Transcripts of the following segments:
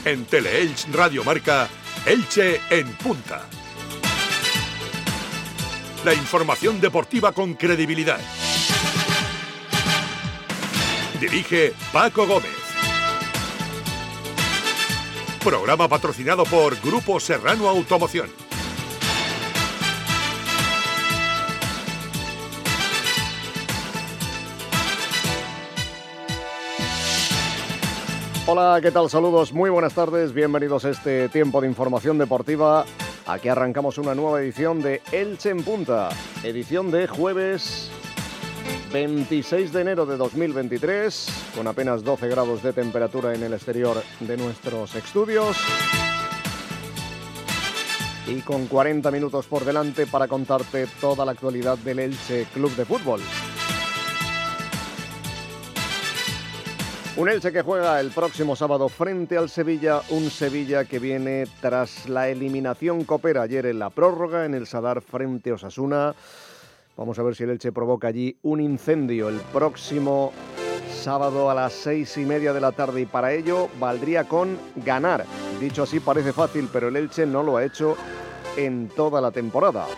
En Teleelch Radio Marca, Elche en Punta. La información deportiva con credibilidad. Dirige Paco Gómez. Programa patrocinado por Grupo Serrano Automoción. Hola, ¿qué tal? Saludos, muy buenas tardes, bienvenidos a este tiempo de información deportiva. Aquí arrancamos una nueva edición de Elche en Punta, edición de jueves 26 de enero de 2023, con apenas 12 grados de temperatura en el exterior de nuestros estudios y con 40 minutos por delante para contarte toda la actualidad del Elche Club de Fútbol. Un Elche que juega el próximo sábado frente al Sevilla, un Sevilla que viene tras la eliminación copera ayer en la prórroga en el Sadar frente a Osasuna. Vamos a ver si el Elche provoca allí un incendio el próximo sábado a las 6:30 de la tarde y para ello valdría con ganar. Dicho así parece fácil, pero el Elche no lo ha hecho en toda la temporada.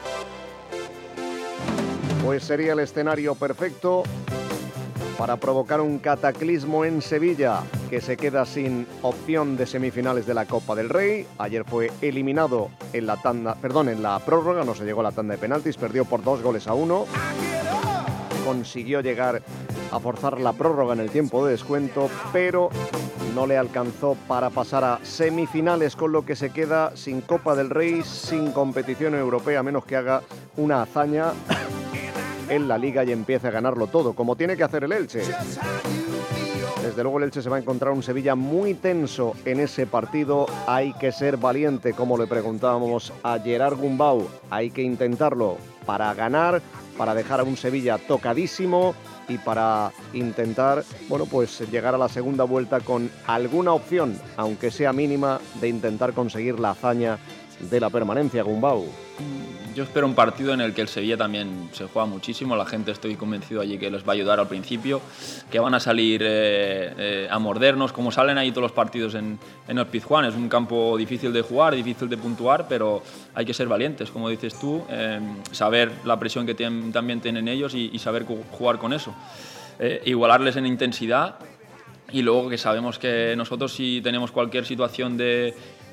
Pues sería el escenario perfecto para provocar un cataclismo en Sevilla, que se queda sin opción de semifinales de la Copa del Rey. Ayer fue eliminado en la prórroga, no se llegó a la tanda de penaltis, perdió por 2-1. Consiguió llegar a forzar la prórroga en el tiempo de descuento, pero no le alcanzó para pasar a semifinales, con lo que se queda sin Copa del Rey, sin competición europea, a menos que haga una hazaña en la Liga y empiece a ganarlo todo, como tiene que hacer el Elche. Desde luego el Elche se va a encontrar un Sevilla muy tenso en ese partido. Hay que ser valiente, como le preguntábamos a Gerard Gumbau. Hay que intentarlo para ganar, para dejar a un Sevilla tocadísimo y para intentar, llegar a la segunda vuelta con alguna opción, aunque sea mínima, de intentar conseguir la hazaña de la permanencia, Gumbau. Yo espero un partido en el que el Sevilla también se juega muchísimo. La gente, estoy convencido allí que les va a ayudar al principio, que van a salir a mordernos, como salen ahí todos los partidos en el Pizjuán. Es un campo difícil de jugar, difícil de puntuar, pero hay que ser valientes, como dices tú, saber la presión que también tienen ellos y saber jugar con eso. Igualarles en intensidad, y luego que sabemos que nosotros, si tenemos cualquier situación de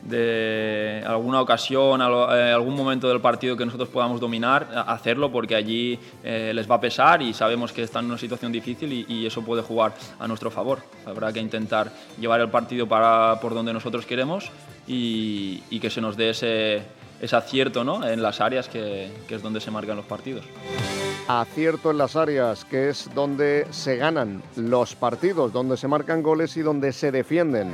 alguna ocasión, algún momento del partido que nosotros podamos dominar, hacerlo, porque allí les va a pesar y sabemos que están en una situación difícil y eso puede jugar a nuestro favor. Habrá que intentar llevar el partido por donde nosotros queremos y que se nos dé ese acierto, ¿no?, en las áreas que es donde se marcan los partidos. Acierto en las áreas, que es donde se ganan los partidos, donde se marcan goles y donde se defienden.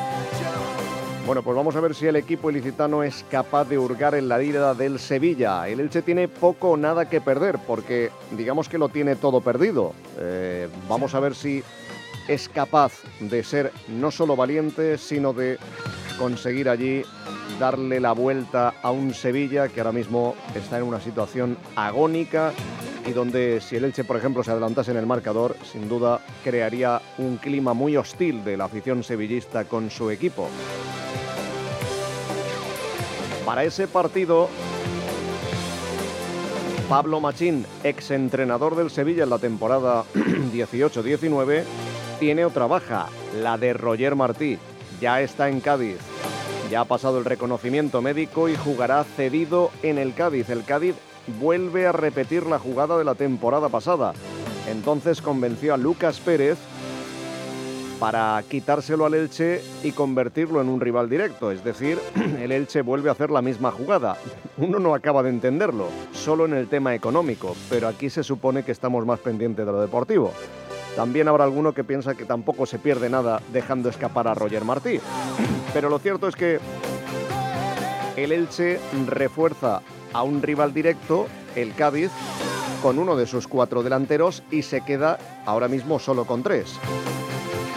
Bueno, pues vamos a ver si el equipo ilicitano es capaz de hurgar en la herida del Sevilla. El Elche tiene poco o nada que perder, porque digamos que lo tiene todo perdido. Vamos a ver si es capaz de ser no solo valiente, sino de conseguir allí darle la vuelta a un Sevilla que ahora mismo está en una situación agónica y donde, si el Elche, por ejemplo, se adelantase en el marcador, sin duda crearía un clima muy hostil de la afición sevillista con su equipo. Para ese partido, Pablo Machín, exentrenador del Sevilla en la temporada 18-19, tiene otra baja, la de Roger Martí. Ya está en Cádiz, ya ha pasado el reconocimiento médico y jugará cedido en el Cádiz. El Cádiz vuelve a repetir la jugada de la temporada pasada. Entonces convenció a Lucas Pérez para quitárselo al Elche y convertirlo en un rival directo. Es decir, el Elche vuelve a hacer la misma jugada. Uno no acaba de entenderlo, solo en el tema económico, pero aquí se supone que estamos más pendientes de lo deportivo. También habrá alguno que piensa que tampoco se pierde nada dejando escapar a Roger Martí. Pero lo cierto es que el Elche refuerza a un rival directo, el Cádiz, con uno de sus 4 delanteros y se queda ahora mismo solo con 3.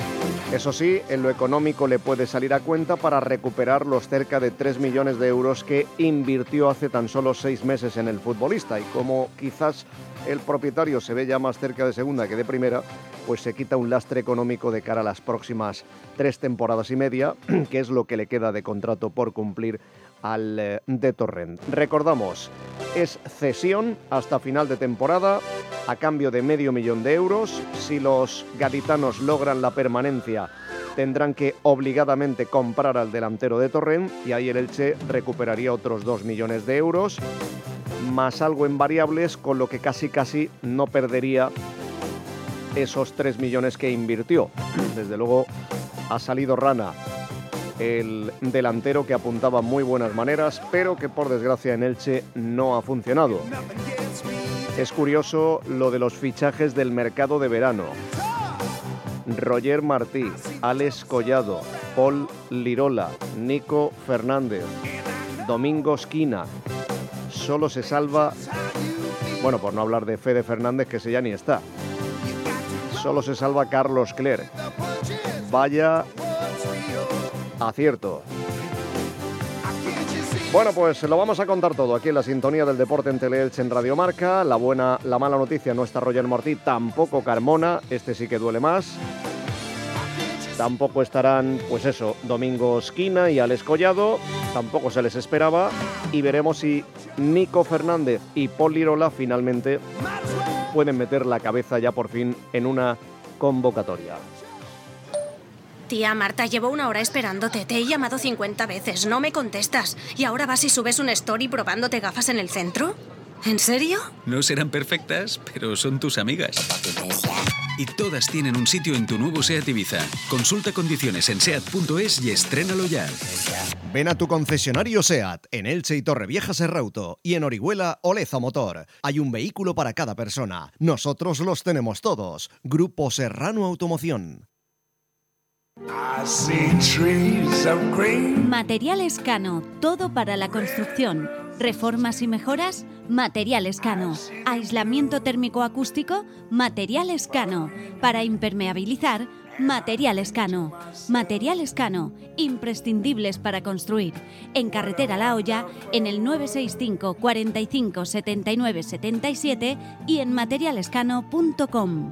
Eso sí, en lo económico le puede salir a cuenta para recuperar los cerca de 3 millones de euros que invirtió hace tan solo 6 meses en el futbolista. Y como quizás el propietario se ve ya más cerca de segunda que de primera, pues se quita un lastre económico de cara a las próximas 3 temporadas y media, que es lo que le queda de contrato por cumplir al de Torrent. Recordamos, es cesión hasta final de temporada a cambio de $500.000 euros. Si los gaditanos logran la permanencia, tendrán que obligadamente comprar al delantero de Torrent y ahí el Elche recuperaría otros 2 millones de euros, más algo en variables, con lo que casi no perdería esos 3 millones que invirtió. Desde luego ha salido rana el delantero, que apuntaba muy buenas maneras, pero que por desgracia en Elche no ha funcionado. Es curioso lo de los fichajes del mercado de verano. Roger Martí, Alex Collado, Paul Lirola, Nico Fernández, Domingo Esquina. Solo se salva, bueno, por no hablar de Fede Fernández, que ese ya ni está. Solo se salva Carlos Clerc. Vaya acierto. Bueno, pues lo vamos a contar todo aquí en la sintonía del deporte en Teleelch en Radio Marca. La mala noticia, no está Roger Martí, tampoco Carmona, este sí que duele más. Tampoco estarán, pues eso, Domingo Esquina y Alex Collado, tampoco se les esperaba. Y veremos si Nico Fernández y Paul Lirola finalmente pueden meter la cabeza ya por fin en una convocatoria. Tía Marta, llevo 1 hora esperándote. Te he llamado 50 veces, no me contestas. ¿Y ahora vas y subes un story probándote gafas en el centro? ¿En serio? No serán perfectas, pero son tus amigas. Y todas tienen un sitio en tu nuevo SEAT Ibiza. Consulta condiciones en seat.es y estrénalo ya. Ven a tu concesionario SEAT en Elche y Torrevieja Serrauto y en Orihuela Oleza Motor. Hay un vehículo para cada persona. Nosotros los tenemos todos. Grupo Serrano Automoción. Materiales Cano, todo para la construcción. Reformas y mejoras, Materiales Cano. Aislamiento térmico acústico, Materiales Cano. Para impermeabilizar, Materiales Cano. Materiales Cano, imprescindibles para construir. En Carretera La Hoya, en el 965 45 79 77 y en materialescano.com.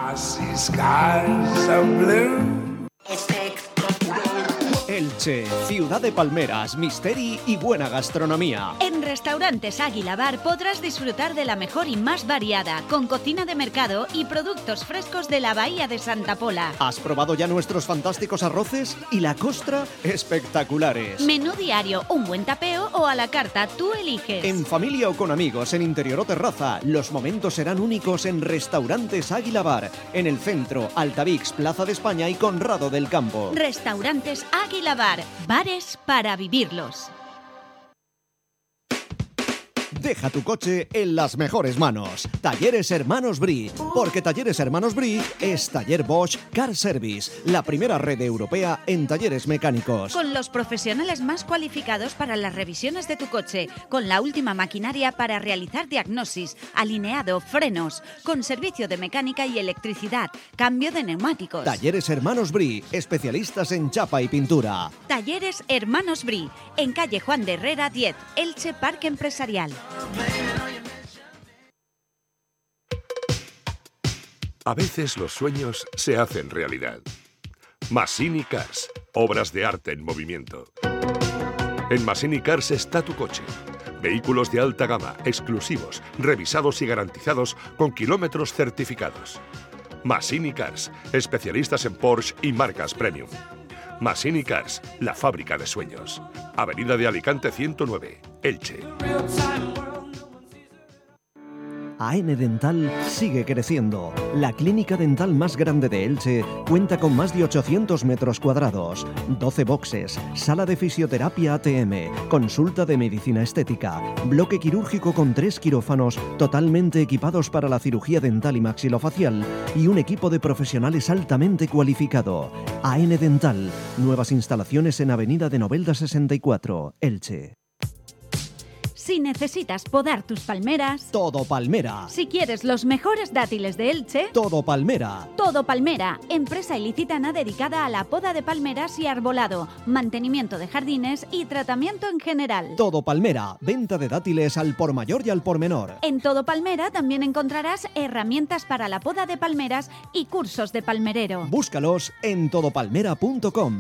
Elche, ciudad de palmeras, misteri y buena gastronomía. En Restaurantes Águila Bar podrás disfrutar de la mejor y más variada, con cocina de mercado y productos frescos de la Bahía de Santa Pola. ¿Has probado ya nuestros fantásticos arroces? Y la costra, espectaculares. Menú diario, un buen tapeo o a la carta, tú eliges. En familia o con amigos, en interior o terraza, los momentos serán únicos en Restaurantes Águila Bar, en el centro, Altavix, Plaza de España y Conrado del Campo. Restaurantes Águila Bar, bares para vivirlos. Deja tu coche en las mejores manos. Talleres Hermanos Brie, porque Talleres Hermanos Brie es Taller Bosch Car Service, la primera red europea en talleres mecánicos. Con los profesionales más cualificados para las revisiones de tu coche, con la última maquinaria para realizar diagnosis, alineado, frenos, con servicio de mecánica y electricidad, cambio de neumáticos. Talleres Hermanos Brie, especialistas en chapa y pintura. Talleres Hermanos Brie, en calle Juan de Herrera 10, Elche Parque Empresarial. A veces los sueños se hacen realidad. Massini Cars, obras de arte en movimiento. En Massini Cars está tu coche. Vehículos de alta gama, exclusivos, revisados y garantizados con kilómetros certificados. Massini Cars, especialistas en Porsche y marcas premium. Massini Cars, la fábrica de sueños. Avenida de Alicante 109, Elche. AN Dental sigue creciendo. La clínica dental más grande de Elche cuenta con más de 800 metros cuadrados, 12 boxes, sala de fisioterapia ATM, consulta de medicina estética, bloque quirúrgico con 3 quirófanos totalmente equipados para la cirugía dental y maxilofacial y un equipo de profesionales altamente cualificado. AN Dental, nuevas instalaciones en Avenida de Novelda 64, Elche. Si necesitas podar tus palmeras, Todo Palmera. si quieres los mejores dátiles de Elche, Todo Palmera. Todo Palmera, empresa ilicitana dedicada a la poda de palmeras y arbolado, mantenimiento de jardines y tratamiento en general. Todo Palmera. Venta de dátiles al por mayor y al por menor. En Todo Palmera también encontrarás herramientas para la poda de palmeras y cursos de palmerero. Búscalos en todopalmera.com.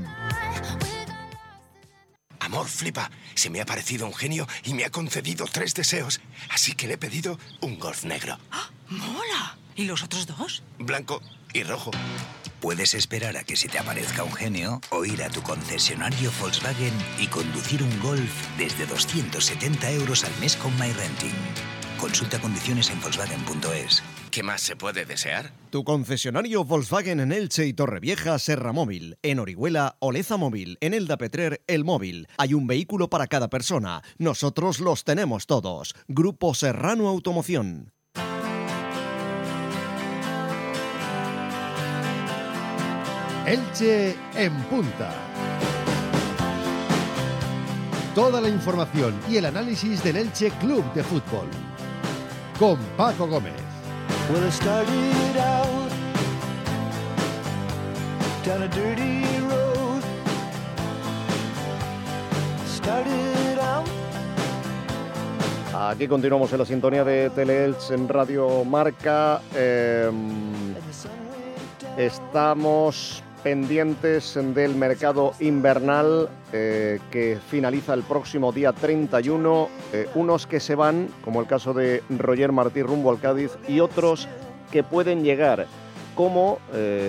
Amor, flipa. Se me ha parecido un genio y me ha concedido 3 deseos. Así que le he pedido un Golf negro. ¡Ah, mola! ¿Y los otros 2? Blanco y rojo. Puedes esperar a que se te aparezca un genio o ir a tu concesionario Volkswagen y conducir un Golf desde 270 € al mes con MyRenting. Consulta condiciones en Volkswagen.es. ¿Qué más se puede desear? Tu concesionario Volkswagen en Elche y Torrevieja, Serra Móvil. En Orihuela, Oleza Móvil. En Elda Petrer, El Móvil. Hay un vehículo para cada persona. Nosotros los tenemos todos. Grupo Serrano Automoción. Elche en punta. Toda la información y el análisis del Elche Club de Fútbol. Con Paco Gómez. Well, I started out down a dirty road. Started out. Aquí continuamos en la sintonía de Teleelch en Radio Marca. Estamos pendientes del mercado invernal que finaliza el próximo día 31. Unos que se van, como el caso de Roger Martí rumbo al Cádiz, y otros que pueden llegar, como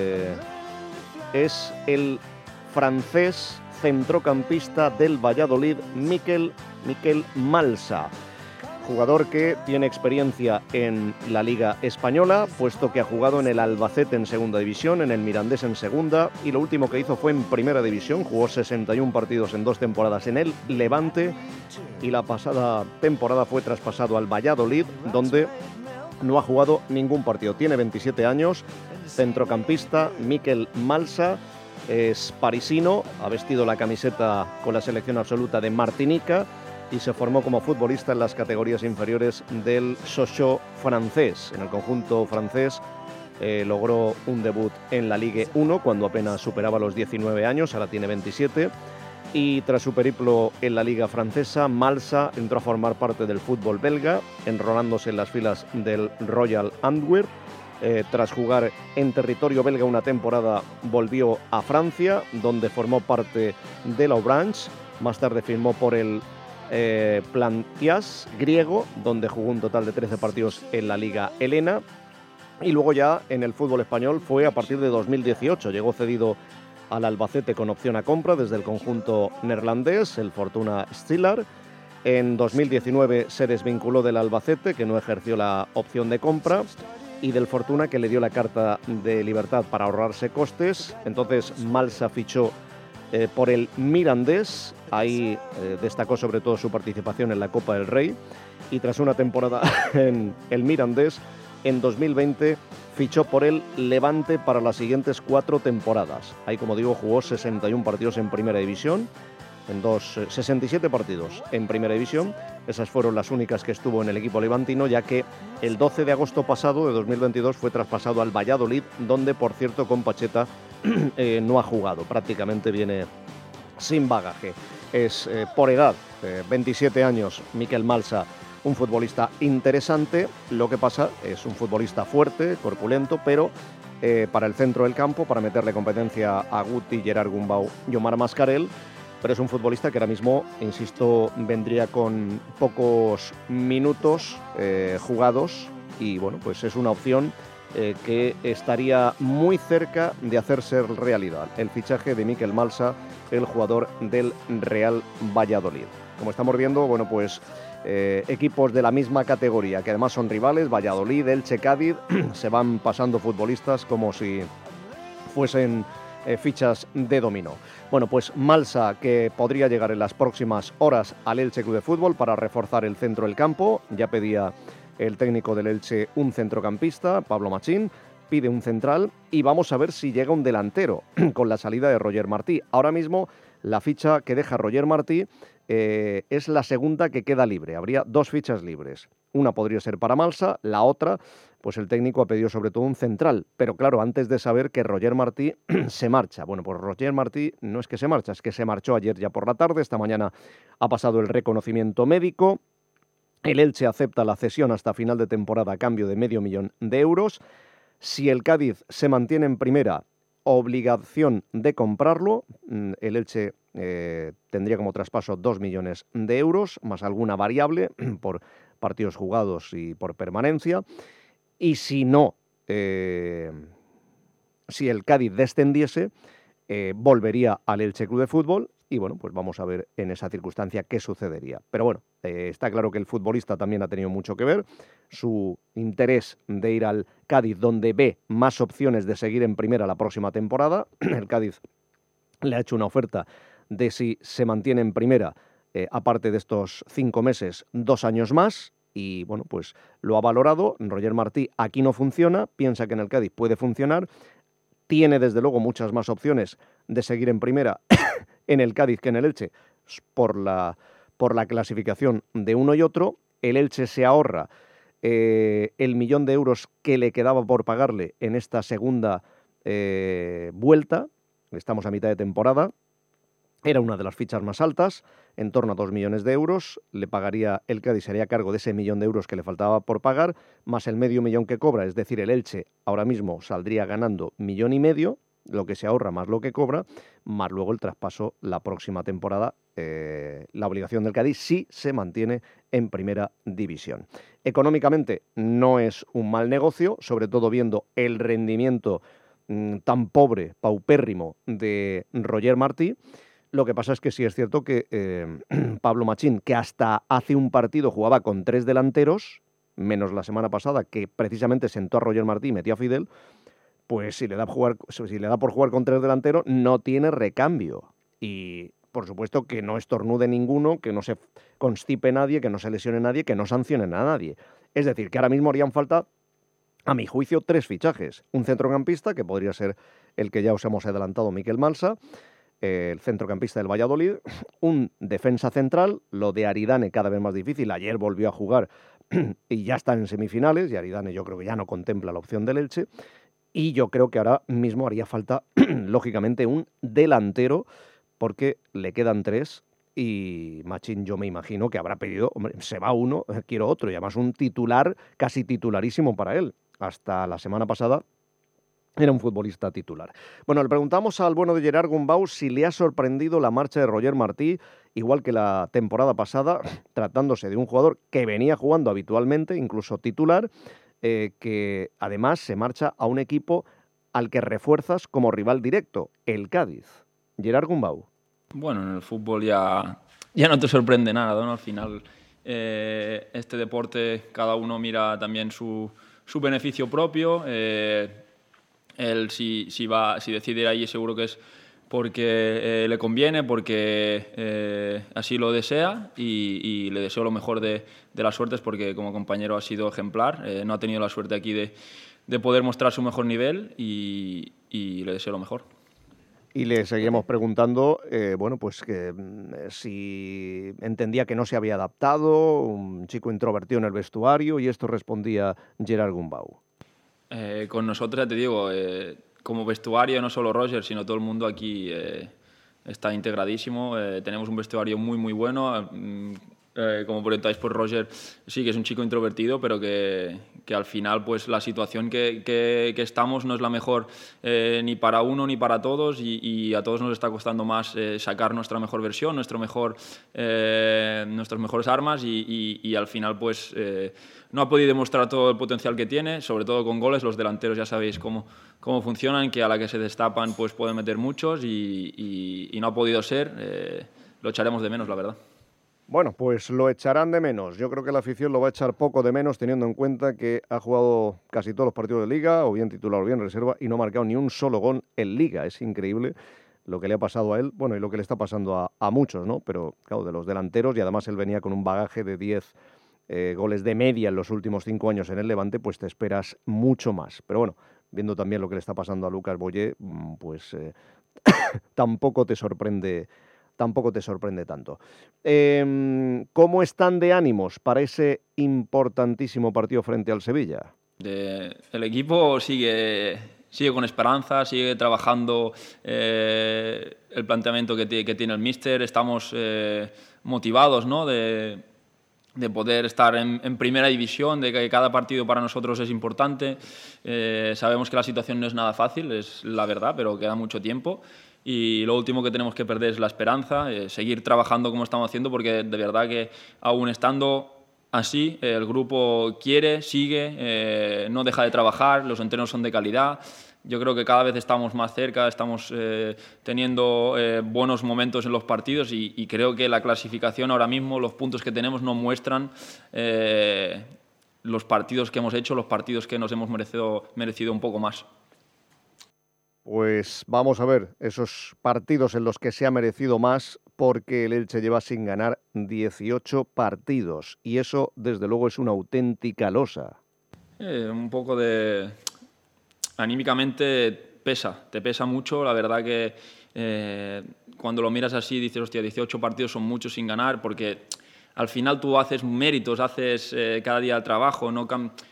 es el francés centrocampista del Valladolid, Miquel Malsa. Jugador que tiene experiencia en la Liga Española, puesto que ha jugado en el Albacete en Segunda División, en el Mirandés en Segunda, y lo último que hizo fue en Primera División. Jugó 61 partidos en 2 temporadas en el Levante, y la pasada temporada fue traspasado al Valladolid, donde no ha jugado ningún partido. Tiene 27 años, centrocampista, Miquel Malsa, es parisino, ha vestido la camiseta con la selección absoluta de Martinica, y se formó como futbolista en las categorías inferiores del Sochaux francés. En el conjunto francés logró un debut en la Ligue 1 cuando apenas superaba los 19 años, ahora tiene 27, y tras su periplo en la Liga francesa, Malsa entró a formar parte del fútbol belga, enrolándose en las filas del Royal Antwerp. Tras jugar en territorio belga una temporada, volvió a Francia, donde formó parte de la Orange. Más tarde firmó por el Plantias griego, donde jugó un total de 13 partidos en la Liga Helena, y luego ya en el fútbol español fue a partir de 2018. Llegó cedido al Albacete con opción a compra desde el conjunto neerlandés, el Fortuna Sittard. En 2019 se desvinculó del Albacete, que no ejerció la opción de compra, y del Fortuna, que le dio la carta de libertad para ahorrarse costes. Entonces Malsa fichó por el Mirandés. Ahí destacó sobre todo su participación en la Copa del Rey, y tras una temporada en el Mirandés, en 2020 fichó por el Levante para las siguientes 4 temporadas. Ahí, como digo, jugó 61 partidos en Primera División, 67 partidos en Primera División. Esas fueron las únicas que estuvo en el equipo levantino, ya que el 12 de agosto pasado de 2022 fue traspasado al Valladolid, donde, por cierto, con Pacheta no ha jugado, prácticamente viene sin bagaje. Es por edad, 27 años, Miquel Malsa, un futbolista interesante. Lo que pasa es un futbolista fuerte, corpulento, pero para el centro del campo, para meterle competencia a Guti, Gerard Gumbau y Omar Mascarell. Pero es un futbolista que ahora mismo, insisto, vendría con pocos minutos jugados, y bueno, pues es una opción que estaría muy cerca de hacerse realidad. El fichaje de Miquel Malsa, el jugador del Real Valladolid. Como estamos viendo, bueno, pues equipos de la misma categoría, que además son rivales, Valladolid, Elche, Cádiz, se van pasando futbolistas como si fuesen fichas de dominó. Bueno, pues Malsa, que podría llegar en las próximas horas al Elche Club de Fútbol para reforzar el centro del campo. Ya pedía el técnico del Elche un centrocampista, Pablo Machín, pide un central, y vamos a ver si llega un delantero con la salida de Roger Martí. Ahora mismo la ficha que deja Roger Martí es la segunda que queda libre. Habría 2 fichas libres. Una podría ser para Malsa, la otra, pues el técnico ha pedido sobre todo un central. Pero claro, antes de saber que Roger Martí se marcha. Bueno, pues Roger Martí no es que se marcha, es que se marchó ayer ya por la tarde. Esta mañana ha pasado el reconocimiento médico. El Elche acepta la cesión hasta final de temporada a cambio de €500.000. Si el Cádiz se mantiene en primera, obligación de comprarlo. El Elche tendría como traspaso 2 millones de euros, más alguna variable por partidos jugados y por permanencia. Y si no, si el Cádiz descendiese, volvería al Elche Club de Fútbol. Y bueno, pues vamos a ver en esa circunstancia qué sucedería. Pero bueno, está claro que el futbolista también ha tenido mucho que ver. Su interés de ir al Cádiz, donde ve más opciones de seguir en primera la próxima temporada. El Cádiz le ha hecho una oferta de si se mantiene en primera, aparte de estos 5 meses, 2 años más. Y bueno, pues lo ha valorado. Roger Martí aquí no funciona, piensa que en el Cádiz puede funcionar. Tiene desde luego muchas más opciones de seguir en primera en el Cádiz que en el Elche por la clasificación de uno y otro. El Elche se ahorra el €1.000.000 que le quedaba por pagarle en esta segunda vuelta. Estamos a mitad de temporada. Era una de las fichas más altas, en torno a 2 millones de euros. Le pagaría el Cádiz, se haría cargo de ese €1.000.000 que le faltaba por pagar, más el $500.000 que cobra. Es decir, el Elche ahora mismo saldría ganando $1.500.000, lo que se ahorra más lo que cobra, más luego el traspaso la próxima temporada, la obligación del Cádiz sí se mantiene en primera división. Económicamente no es un mal negocio, sobre todo viendo el rendimiento tan pobre, paupérrimo de Roger Martí. Lo que pasa es que sí es cierto que Pablo Machín, que hasta hace un partido jugaba con 3 delanteros, menos la semana pasada, que precisamente sentó a Roger Martí y metió a Fidel, pues si le da por jugar con 3 delanteros, no tiene recambio. Y por supuesto que no estornude ninguno, que no se constipe nadie, que no se lesione nadie, que no sancionen a nadie. Es decir, que ahora mismo harían falta, a mi juicio, 3 fichajes. Un centrocampista, que podría ser el que ya os hemos adelantado, Miquel Malsa, el centrocampista del Valladolid, un defensa central, lo de Aridane cada vez más difícil. Ayer volvió a jugar y ya está en semifinales, y Aridane yo creo que ya no contempla la opción del Elche. Y yo creo que ahora mismo haría falta, lógicamente, un delantero, porque le quedan 3 y Machín yo me imagino que habrá pedido, hombre, se va uno, quiero otro, y además un titular, casi titularísimo para él. Hasta la semana pasada era un futbolista titular. Bueno, le preguntamos al bueno de Gerard Gumbau si le ha sorprendido la marcha de Roger Martí, igual que la temporada pasada, tratándose de un jugador que venía jugando habitualmente, incluso titular, que además se marcha a un equipo al que refuerzas como rival directo, el Cádiz. Gerard Gumbau. Bueno, en el fútbol ya no te sorprende nada, ¿no? Al final, este deporte, cada uno mira también su beneficio propio. Él si decide ir allí seguro que es porque le conviene, porque así lo desea, y le deseo lo mejor de las suertes, porque como compañero ha sido ejemplar. No ha tenido la suerte aquí de poder mostrar su mejor nivel, y le deseo lo mejor. Y le seguimos preguntando, bueno, pues que si entendía que no se había adaptado, un chico introvertido en el vestuario, y esto respondía Gerard Gumbau. Con nosotros, ya te digo, como vestuario, no solo Roger, sino todo el mundo aquí está integradísimo. Tenemos un vestuario muy, muy bueno. Como preguntáis por Roger, sí que es un chico introvertido, pero que al final pues la situación que estamos no es la mejor ni para uno ni para todos, y a todos nos está costando más sacar nuestra mejor versión, nuestras mejores armas, y al final pues no ha podido demostrar todo el potencial que tiene, sobre todo con goles. Los delanteros ya sabéis cómo funcionan, que a la que se destapan pues pueden meter muchos, y no ha podido ser. Lo echaremos de menos, la verdad. Bueno, pues lo echarán de menos. Yo creo que la afición lo va a echar poco de menos, teniendo en cuenta que ha jugado casi todos los partidos de Liga, o bien titular o bien reserva, y no ha marcado ni un solo gol en Liga. Es increíble lo que le ha pasado a él, bueno, y lo que le está pasando a muchos, ¿no? Pero, claro, de los delanteros, y además él venía con un bagaje de 10 goles de media en los últimos 5 años en el Levante, pues te esperas mucho más. Pero bueno, viendo también lo que le está pasando a Lucas Boyé, pues tampoco te sorprende tampoco te sorprende tanto. ¿Cómo están de ánimos para ese importantísimo partido frente al Sevilla? El equipo sigue con esperanza, sigue trabajando el planteamiento que tiene el míster. Estamos motivados, ¿no?, de poder estar en primera división, de que cada partido para nosotros es importante. Sabemos que la situación no es nada fácil, es la verdad, pero queda mucho tiempo. Y lo último que tenemos que perder es la esperanza, seguir trabajando como estamos haciendo, porque de verdad que aún estando así, el grupo quiere, sigue, no deja de trabajar, los entrenos son de calidad. Yo creo que cada vez estamos más cerca, estamos teniendo buenos momentos en los partidos y creo que la clasificación ahora mismo, los puntos que tenemos nos muestran los partidos que hemos hecho, los partidos que nos hemos merecido un poco más. Pues vamos a ver esos partidos en los que se ha merecido más, porque el Elche lleva sin ganar 18 partidos y eso desde luego es una auténtica losa. Un poco de... Anímicamente te pesa mucho, la verdad que cuando lo miras así dices, hostia, 18 partidos son muchos sin ganar, porque al final tú haces méritos, haces cada día el trabajo, no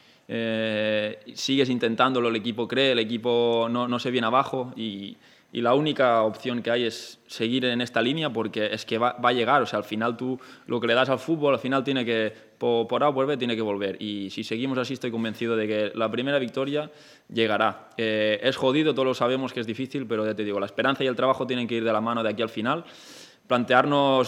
sigues intentándolo, el equipo cree, el equipo no se viene abajo y la única opción que hay es seguir en esta línea, porque es que va a llegar, o sea, al final tú lo que le das al fútbol, al final tiene que, por A o por B, tiene que volver. Y si seguimos así, estoy convencido de que la primera victoria llegará. Es jodido, todos lo sabemos que es difícil, pero ya te digo, la esperanza y el trabajo tienen que ir de la mano de aquí al final. Plantearnos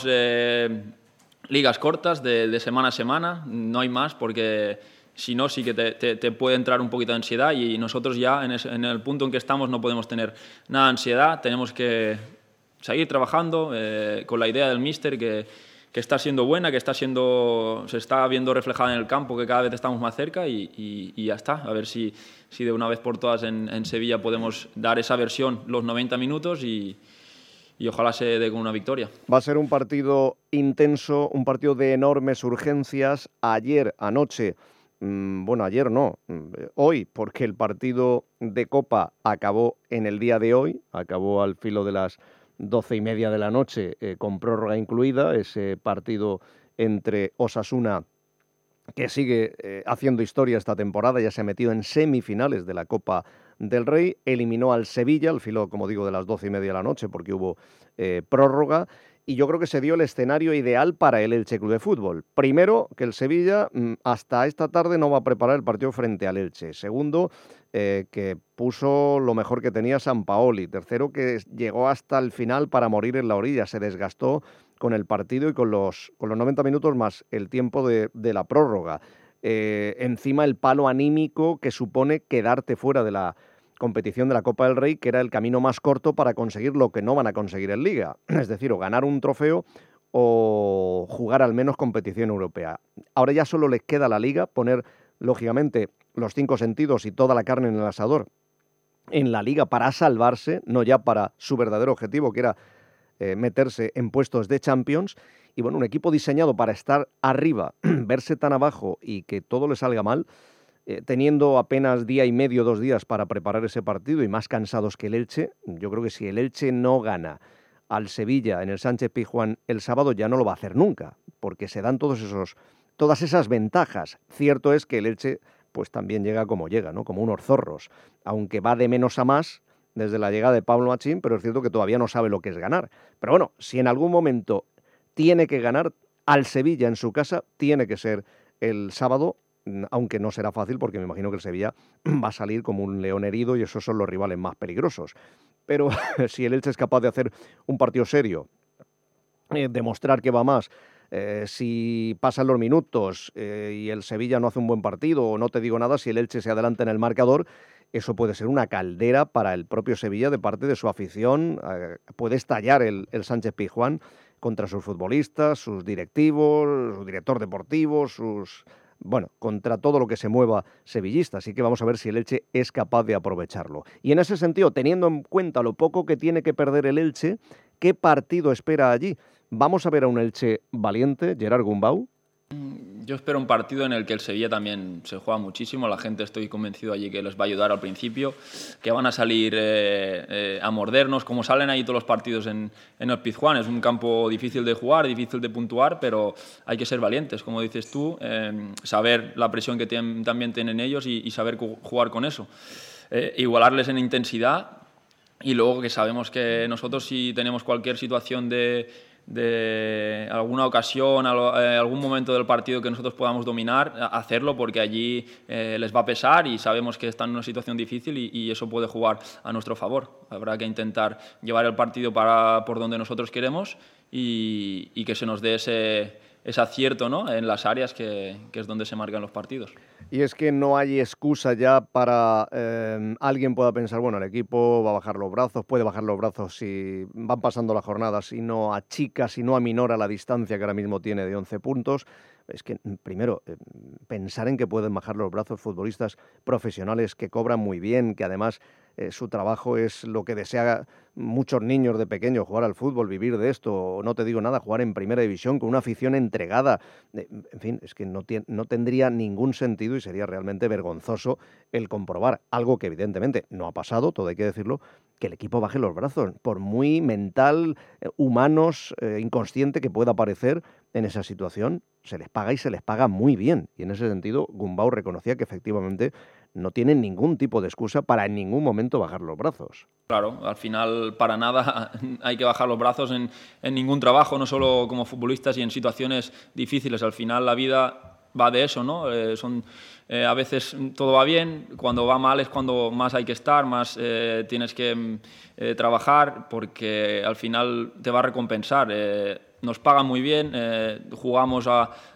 ligas cortas de semana a semana, no hay más, porque si no, sí que te puede entrar un poquito de ansiedad y nosotros ya en el punto en que estamos no podemos tener nada de ansiedad, tenemos que seguir trabajando con la idea del míster que está siendo buena, que se está viendo reflejada en el campo, que cada vez estamos más cerca y ya está. A ver si de una vez por todas en Sevilla podemos dar esa versión los 90 minutos y ojalá se dé con una victoria. Va a ser un partido intenso, un partido de enormes urgencias. Anoche, ayer no, hoy, porque el partido de Copa acabó en el día de hoy, acabó al filo de las 12:30 de la noche, con prórroga incluida, ese partido entre Osasuna, que sigue haciendo historia esta temporada, ya se ha metido en semifinales de la Copa del Rey, eliminó al Sevilla al filo, como digo, de las 12:30 de la noche, porque hubo prórroga. Y yo creo que se dio el escenario ideal para el Elche Club de Fútbol. Primero, que el Sevilla hasta esta tarde no va a preparar el partido frente al Elche. Segundo, que puso lo mejor que tenía Sampaoli. Tercero, que llegó hasta el final para morir en la orilla. Se desgastó con el partido y con los 90 minutos más el tiempo de la prórroga. Encima el palo anímico que supone quedarte fuera de la competición de la Copa del Rey, que era el camino más corto para conseguir lo que no van a conseguir en Liga, es decir, o ganar un trofeo o jugar al menos competición europea. Ahora ya solo les queda a la Liga poner, lógicamente, los 5 sentidos y toda la carne en el asador en la Liga para salvarse, no ya para su verdadero objetivo, que era meterse en puestos de Champions. Y bueno, un equipo diseñado para estar arriba, verse tan abajo y que todo le salga mal, teniendo apenas día y medio, 2 días para preparar ese partido y más cansados que el Elche. Yo creo que si el Elche no gana al Sevilla en el Sánchez-Pizjuán el sábado, ya no lo va a hacer nunca, porque se dan todas esas ventajas. Cierto es que el Elche pues también llega, ¿no? Como unos zorros, aunque va de menos a más desde la llegada de Pablo Machín, pero es cierto que todavía no sabe lo que es ganar. Pero bueno, si en algún momento tiene que ganar al Sevilla en su casa, tiene que ser el sábado, aunque no será fácil porque me imagino que el Sevilla va a salir como un león herido y esos son los rivales más peligrosos. Pero si el Elche es capaz de hacer un partido serio, demostrar que va más, si pasan los minutos y el Sevilla no hace un buen partido, o no te digo nada, si el Elche se adelanta en el marcador, eso puede ser una caldera para el propio Sevilla de parte de su afición. Puede estallar el Sánchez-Pizjuán contra sus futbolistas, sus directivos, su director deportivo, contra todo lo que se mueva sevillista. Así que vamos a ver si el Elche es capaz de aprovecharlo. Y en ese sentido, teniendo en cuenta lo poco que tiene que perder el Elche, ¿qué partido espera allí? Vamos a ver a un Elche valiente, Gerard Gumbau, Yo espero un partido en el que el Sevilla también se juega muchísimo. La gente, estoy convencido allí que les va a ayudar al principio, que van a salir a mordernos, como salen ahí todos los partidos en el Pizjuán. Es un campo difícil de jugar, difícil de puntuar, pero hay que ser valientes, como dices tú, saber la presión que también tienen ellos y saber jugar con eso. Igualarles en intensidad, y luego que sabemos que nosotros, si tenemos cualquier situación de alguna ocasión, algún momento del partido que nosotros podamos dominar, hacerlo, porque allí les va a pesar y sabemos que están en una situación difícil y eso puede jugar a nuestro favor. Habrá que intentar llevar el partido por donde nosotros queremos y que se nos dé ese acierto, ¿no?, en las áreas que es donde se marcan los partidos. Y es que no hay excusa ya para alguien pueda pensar, bueno, el equipo va a bajar los brazos, puede bajar los brazos si van pasando las jornadas y no achica, si no aminora la distancia que ahora mismo tiene de 11 puntos. Es que, primero, pensar en que pueden bajar los brazos futbolistas profesionales que cobran muy bien, que además su trabajo es lo que desean muchos niños de pequeños, jugar al fútbol, vivir de esto, no te digo nada, jugar en primera división con una afición entregada. En fin, es que no tendría ningún sentido y sería realmente vergonzoso el comprobar algo que evidentemente no ha pasado, todo hay que decirlo, que el equipo baje los brazos, por muy mental, humanos, inconsciente que pueda parecer en esa situación. Se les paga y se les paga muy bien. Y en ese sentido, Gumbau reconocía que efectivamente no tienen ningún tipo de excusa para en ningún momento bajar los brazos. Claro, al final para nada hay que bajar los brazos en ningún trabajo, no solo como futbolistas y en situaciones difíciles. Al final la vida va de eso, ¿no? A veces todo va bien, cuando va mal es cuando más hay que estar, más tienes que trabajar, porque al final te va a recompensar. Nos pagan muy bien, jugamos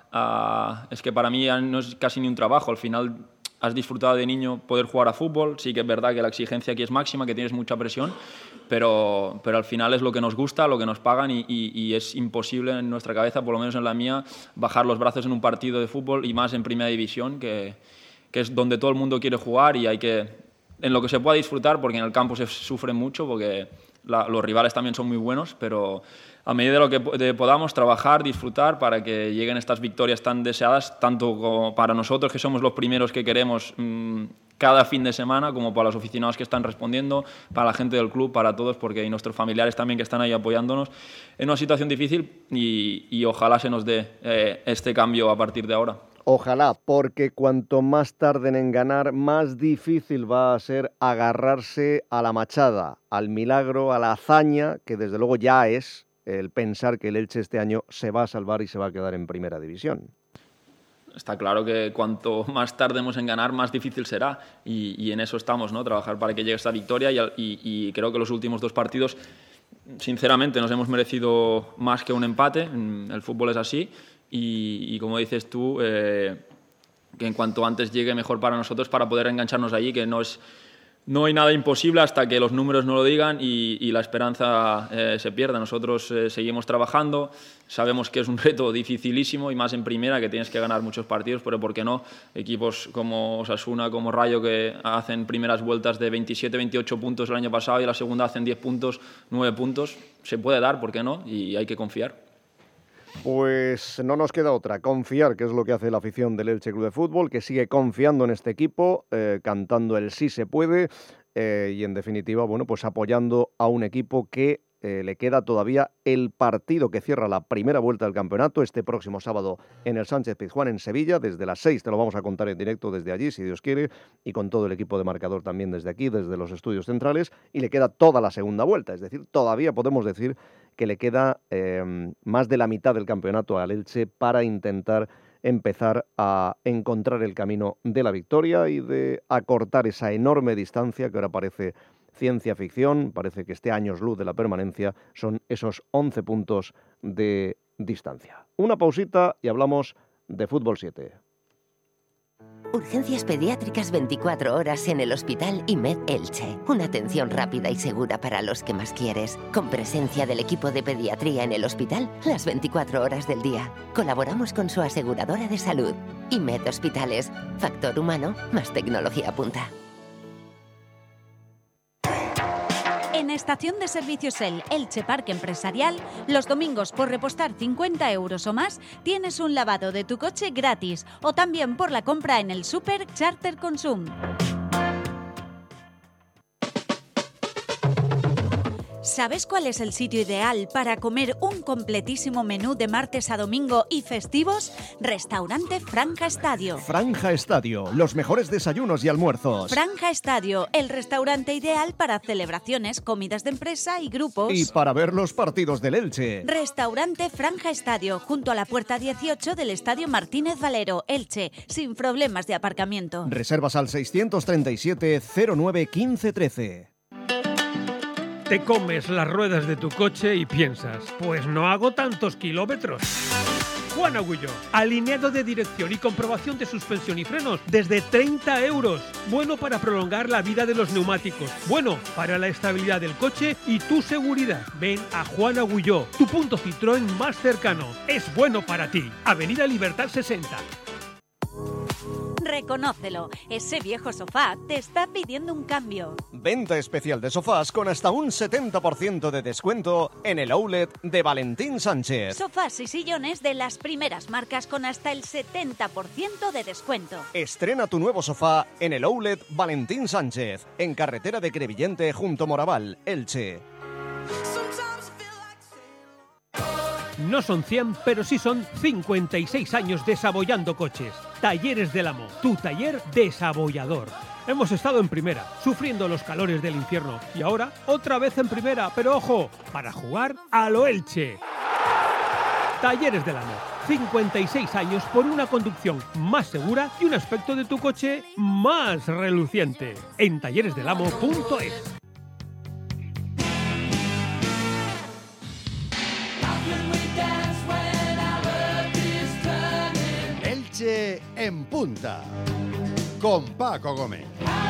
es que para mí ya no es casi ni un trabajo, al final has disfrutado de niño poder jugar a fútbol, sí que es verdad que la exigencia aquí es máxima, que tienes mucha presión, pero al final es lo que nos gusta, lo que nos pagan y es imposible en nuestra cabeza, por lo menos en la mía, bajar los brazos en un partido de fútbol y más en primera división, que es donde todo el mundo quiere jugar y hay que, en lo que se pueda disfrutar, porque en el campo se sufre mucho, porque los rivales también son muy buenos, pero a medida de lo que podamos trabajar, disfrutar para que lleguen estas victorias tan deseadas, tanto como para nosotros, que somos los primeros que queremos cada fin de semana, como para los aficionados que están respondiendo, para la gente del club, para todos, porque hay nuestros familiares también que están ahí apoyándonos en una situación difícil y ojalá se nos dé este cambio a partir de ahora. Ojalá, porque cuanto más tarden en ganar, más difícil va a ser agarrarse a la machada, al milagro, a la hazaña, que desde luego ya es el pensar que el Elche este año se va a salvar y se va a quedar en primera división. Está claro que cuanto más tardemos en ganar, más difícil será y en eso estamos, ¿no? Trabajar para que llegue esta victoria y creo que los últimos dos partidos, sinceramente, nos hemos merecido más que un empate. El fútbol es así y como dices tú, que en cuanto antes llegue mejor para nosotros para poder engancharnos allí, que no hay nada imposible hasta que los números no lo digan y la esperanza se pierda. Nosotros seguimos trabajando, sabemos que es un reto dificilísimo y más en primera, que tienes que ganar muchos partidos, pero ¿por qué no? Equipos como Osasuna, como Rayo, que hacen primeras vueltas de 27, 28 puntos el año pasado y la segunda hacen 10 puntos, 9 puntos, se puede dar, ¿por qué no? Y hay que confiar. Pues no nos queda otra, confiar, que es lo que hace la afición del Elche Club de Fútbol, que sigue confiando en este equipo, cantando el sí se puede y en definitiva, bueno, pues apoyando a un equipo que le queda todavía el partido que cierra la primera vuelta del campeonato este próximo sábado en el Sánchez Pizjuán en Sevilla, desde las 6, te lo vamos a contar en directo desde allí, si Dios quiere, y con todo el equipo de marcador también desde aquí, desde los estudios centrales, y le queda toda la segunda vuelta, es decir, todavía podemos decir que le queda más de la mitad del campeonato al Elche para intentar empezar a encontrar el camino de la victoria y de acortar esa enorme distancia que ahora parece ciencia ficción, parece que este años luz de la permanencia son esos 11 puntos de distancia. Una pausita y hablamos de Fútbol 7. Urgencias pediátricas 24 horas en el Hospital IMED Elche. Una atención rápida y segura para los que más quieres. Con presencia del equipo de pediatría en el hospital las 24 horas del día. Colaboramos con su aseguradora de salud. IMED Hospitales. Factor humano más tecnología punta. En Estación de Servicios El Elche Parque Empresarial, los domingos por repostar 50 euros o más, tienes un lavado de tu coche gratis o también por la compra en el Super Charter Consum. ¿Sabes cuál es el sitio ideal para comer un completísimo menú de martes a domingo y festivos? Restaurante Franja Estadio. Franja Estadio, los mejores desayunos y almuerzos. Franja Estadio, el restaurante ideal para celebraciones, comidas de empresa y grupos. Y para ver los partidos del Elche. Restaurante Franja Estadio, junto a la puerta 18 del Estadio Martínez Valero, Elche, sin problemas de aparcamiento. Reservas al 637 09 15 13. Te comes las ruedas de tu coche y piensas, pues no hago tantos kilómetros. Juan Agulló, alineado de dirección y comprobación de suspensión y frenos desde 30 euros. Bueno para prolongar la vida de los neumáticos. Bueno para la estabilidad del coche y tu seguridad. Ven a Juan Agulló, tu punto Citroën más cercano. Es bueno para ti. Avenida Libertad 60. Reconócelo, ese viejo sofá te está pidiendo un cambio. Venta especial de sofás con hasta un 70% de descuento en el outlet de Valentín Sánchez. Sofás y sillones de las primeras marcas con hasta el 70% de descuento. Estrena tu nuevo sofá en el outlet Valentín Sánchez, en carretera de Crevillente junto Moraval, Elche. No son 100, pero sí son 56 años desabollando coches. Talleres del Amo, tu taller desabollador. Hemos estado en primera, sufriendo los calores del infierno. Y ahora, otra vez en primera, pero ojo, para jugar a lo Elche. Talleres del Amo, 56 años por una conducción más segura y un aspecto de tu coche más reluciente. En talleresdelamo.es. Elche en punta, con Paco Gómez.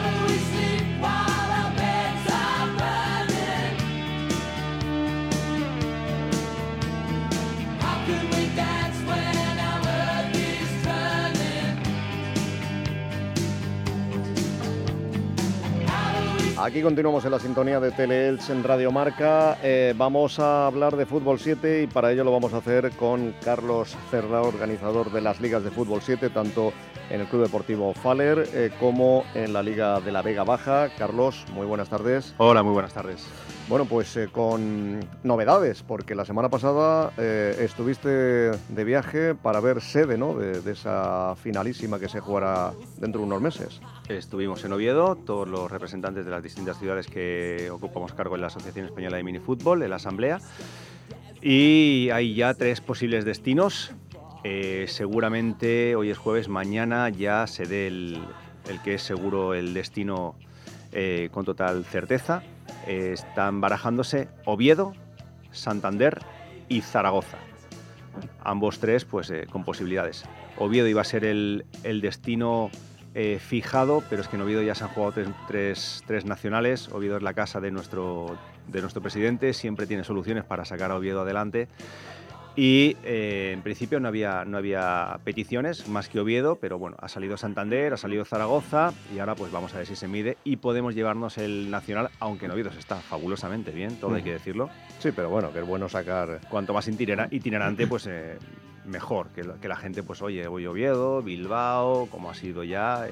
Aquí continuamos en la sintonía de Tele-Elche en Radio Marca. Vamos a hablar de Fútbol 7 y para ello lo vamos a hacer con Carlos Cerda, organizador de las ligas de Fútbol 7, tanto en el Club Deportivo Faller como en la Liga de la Vega Baja. Carlos, muy buenas tardes. Hola, muy buenas tardes. Bueno, pues con novedades, porque la semana pasada estuviste de viaje para ver sede, ¿no?, de esa finalísima que se jugará dentro de unos meses. Estuvimos en Oviedo, todos los representantes de las distintas ciudades que ocupamos cargo en la Asociación Española de Minifútbol, en la Asamblea, y hay ya 3 posibles destinos. Seguramente hoy es jueves, mañana ya se dé el que es seguro el destino con total certeza. Están barajándose Oviedo, Santander y Zaragoza. Ambos 3 pues con posibilidades. Oviedo iba a ser el destino fijado, pero es que en Oviedo ya se han jugado tres nacionales. Oviedo es la casa de nuestro presidente, siempre tiene soluciones para sacar a Oviedo adelante. Y en principio no había peticiones más que Oviedo, pero bueno, ha salido Santander, ha salido Zaragoza y ahora pues vamos a ver si se mide y podemos llevarnos el nacional, aunque en Oviedo se está fabulosamente bien, todo hay que decirlo. Sí, pero bueno, que es bueno sacar... Cuanto más itinerante, pues mejor, que la gente pues oye, voy a Oviedo, Bilbao, como ha sido ya...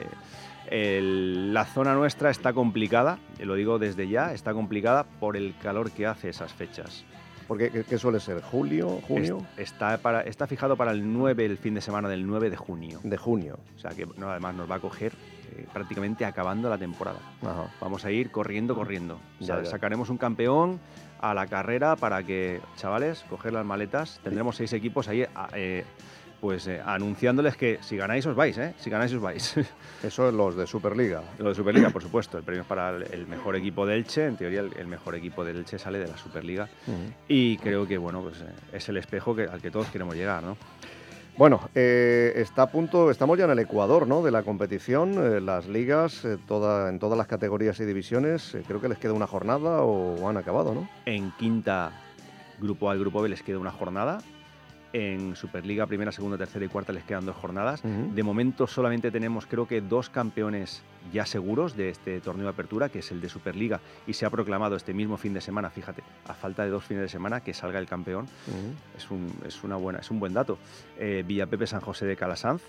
la zona nuestra está complicada, lo digo desde ya, está complicada por el calor que hace esas fechas. Porque ¿qué suele ser? ¿Julio? ¿Junio? Está fijado para el fin de semana del 9 de junio. De junio. O sea que no, además nos va a coger prácticamente acabando la temporada. Ajá. Vamos a ir corriendo. Sacaremos un campeón a la carrera para que, chavales, coger las maletas. Tendremos 6 equipos ahí anunciándoles que si ganáis os vais, si ganáis os vais. Eso es los de Superliga. Los de Superliga, por supuesto. El premio es para el mejor equipo de Elche. En teoría, el mejor equipo del Elche sale de la Superliga. Y creo que bueno, pues es el espejo al que todos queremos llegar, ¿no? Bueno, estamos ya en el Ecuador, ¿no?, de la competición, las ligas, en todas las categorías y divisiones. Creo que les queda una jornada o han acabado, ¿no? En quinta, grupo A y grupo B les queda una jornada. En Superliga, primera, segunda, tercera y cuarta les quedan 2 jornadas. De momento solamente tenemos, creo que 2 campeones ya seguros de este torneo de apertura, que es el de Superliga, y se ha proclamado este mismo fin de semana, fíjate, a falta de 2 fines de semana, que salga el campeón. Es un buen dato. Villapepe San José de Calasanz.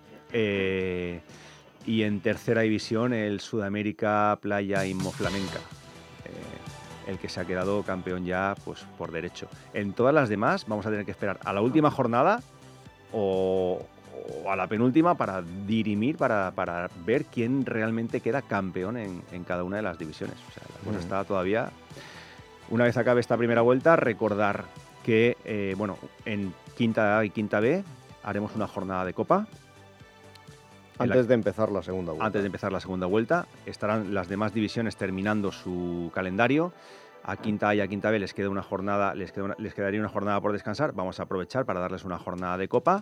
Y en tercera división el Sudamérica Playa Inmoflamenca, el que se ha quedado campeón ya pues por derecho. En todas las demás vamos a tener que esperar a la última jornada o a la penúltima para dirimir, para ver quién realmente queda campeón en cada una de las divisiones. O sea, la cosa está todavía... Una vez acabe esta primera vuelta, recordar que en quinta A y quinta B haremos una jornada de Copa. Antes de empezar la segunda vuelta. Antes de empezar la segunda vuelta. Estarán las demás divisiones terminando su calendario. A quinta A y a quinta B les queda una jornada, les quedaría una jornada por descansar. Vamos a aprovechar para darles una jornada de Copa.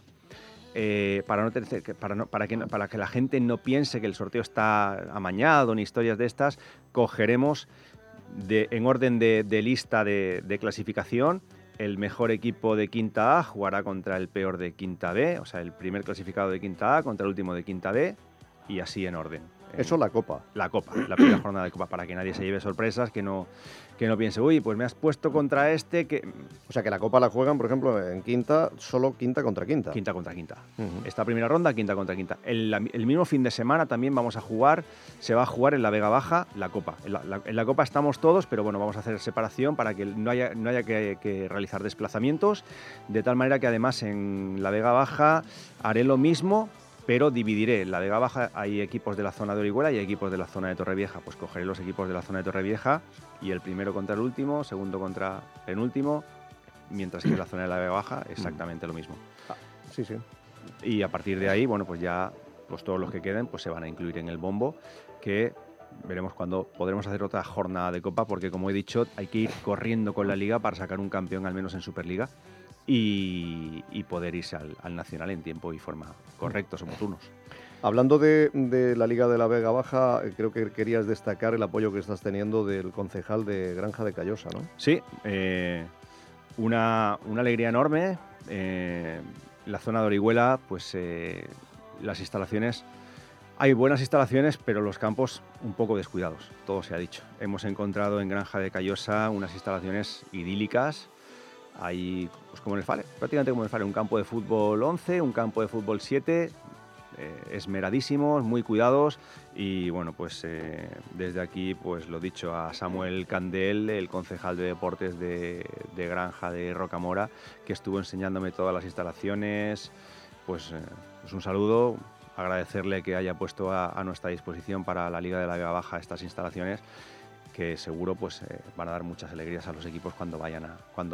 Para que la gente no piense que el sorteo está amañado ni historias de estas, cogeremos en orden de lista de clasificación. El mejor equipo de quinta A jugará contra el peor de quinta B, o sea, el primer clasificado de quinta A contra el último de quinta B, y así en orden. Eso la Copa. La Copa, la primera jornada de Copa, para que nadie se lleve sorpresas, que no piense, uy, pues me has puesto contra este que... O sea, que la Copa la juegan, por ejemplo, en quinta, solo quinta contra quinta. Quinta contra quinta. Esta primera ronda, quinta contra quinta. El mismo fin de semana también se va a jugar en la Vega Baja la Copa. En la Copa estamos todos, pero bueno, vamos a hacer separación para que no haya que realizar desplazamientos, de tal manera que además en la Vega Baja haré lo mismo, pero dividiré. En la Vega Baja hay equipos de la zona de Orihuela y hay equipos de la zona de Torrevieja. Pues cogeré los equipos de la zona de Torrevieja y el primero contra el último, segundo contra el último, mientras que en la zona de la Vega Baja exactamente lo mismo. Sí. Y a partir de ahí, bueno, pues ya pues todos los que queden pues se van a incluir en el bombo, que veremos cuándo podremos hacer otra jornada de Copa, porque como he dicho, hay que ir corriendo con la Liga para sacar un campeón al menos en Superliga. Y poder irse al Nacional en tiempo y forma correctos, oportunos. Hablando de la Liga de la Vega Baja, creo que querías destacar el apoyo que estás teniendo del concejal de Granja de Callosa, ¿no? Sí, una alegría enorme. La zona de Orihuela, pues las instalaciones... Hay buenas instalaciones, pero los campos un poco descuidados, todo se ha dicho. Hemos encontrado en Granja de Callosa unas instalaciones idílicas. Hay, pues como en el Fale, prácticamente como en el Fale, un campo de fútbol 11, un campo de fútbol 7, esmeradísimos, muy cuidados, y bueno, pues desde aquí, pues lo dicho, a Samuel Candel, el concejal de deportes de Granja de Rocamora, que estuvo enseñándome todas las instalaciones, pues un saludo, agradecerle que haya puesto a nuestra disposición para la Liga de la Vega Baja estas instalaciones, que seguro pues van a dar muchas alegrías a los equipos cuando vayan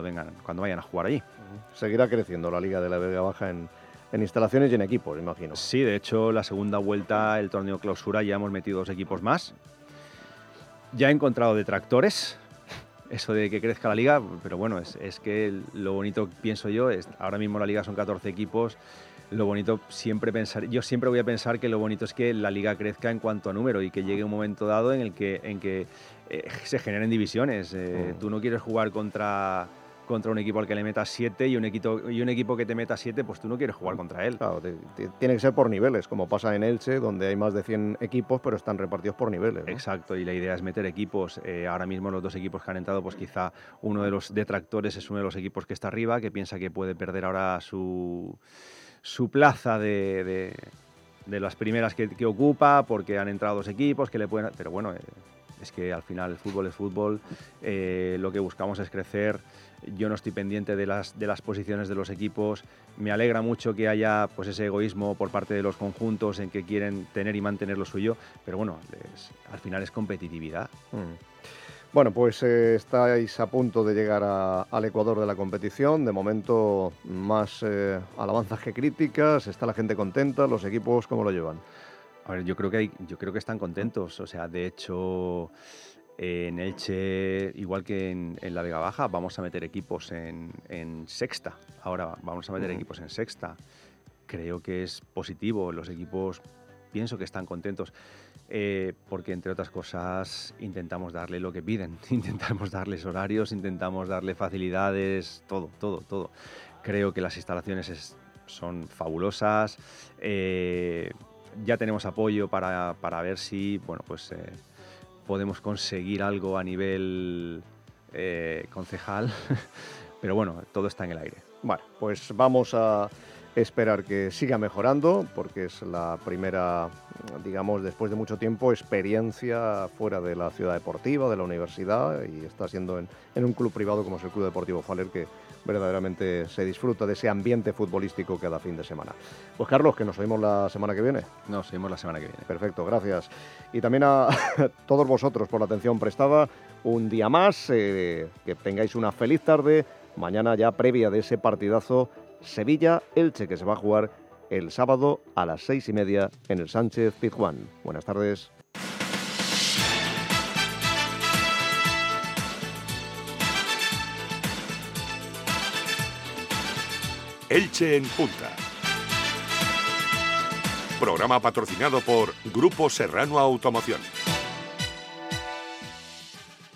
a jugar allí. Seguirá creciendo la Liga de la Vega Baja en instalaciones y en equipos, imagino. Sí, de hecho, la segunda vuelta, el torneo clausura, ya hemos metido 2 equipos más. Ya he encontrado detractores, eso de que crezca la Liga, pero bueno, es que lo bonito, pienso yo, ahora mismo la Liga son 14 equipos. Lo bonito yo siempre voy a pensar que lo bonito es que la Liga crezca en cuanto a número y que llegue un momento dado en el que se generen divisiones. Tú no quieres jugar contra un equipo al que le metas 7 y un equipo que te meta 7, pues tú no quieres jugar contra él. Claro, tiene que ser por niveles, como pasa en Elche, donde hay más de 100 equipos, pero están repartidos por niveles, ¿no? Exacto, y la idea es meter equipos. Ahora mismo los 2 equipos que han entrado, pues quizá uno de los detractores es uno de los equipos que está arriba, que piensa que puede perder ahora su plaza de las primeras que ocupa, porque han entrado 2 equipos que le pueden... Pero bueno, es que al final el fútbol es fútbol, lo que buscamos es crecer. Yo no estoy pendiente de las posiciones de los equipos. Me alegra mucho que haya pues ese egoísmo por parte de los conjuntos en que quieren tener y mantener lo suyo, pero bueno, al final es competitividad. Bueno, pues estáis a punto de llegar al Ecuador de la competición. De momento, más alabanzas que críticas. ¿Está la gente contenta? ¿Los equipos cómo lo llevan? A ver, yo creo que están contentos. O sea, de hecho, en Elche, igual que en la Vega Baja, vamos a meter equipos en sexta. Ahora vamos a meter equipos en sexta. Creo que es positivo. Los equipos pienso que están contentos. Porque entre otras cosas intentamos darle lo que piden, intentamos darles horarios, intentamos darle facilidades, todo. Creo que las instalaciones son fabulosas. Ya tenemos apoyo para ver si podemos conseguir algo a nivel concejal, pero bueno, todo está en el aire. Bueno, pues vamos a esperar que siga mejorando, porque es la primera, digamos, después de mucho tiempo, experiencia fuera de la ciudad deportiva, de la universidad, y está siendo en un club privado como es el Club Deportivo Faller, que verdaderamente se disfruta de ese ambiente futbolístico cada fin de semana. Pues Carlos, que nos oímos la semana que viene. Nos oímos la semana que viene. Perfecto, gracias. Y también a todos vosotros por la atención prestada. Un día más, que tengáis una feliz tarde. Mañana ya previa de ese partidazo Sevilla-Elche, que se va a jugar el sábado a las 6:30 en el Sánchez-Pizjuán. Buenas tardes. Elche en Punta. Programa patrocinado por Grupo Serrano Automoción.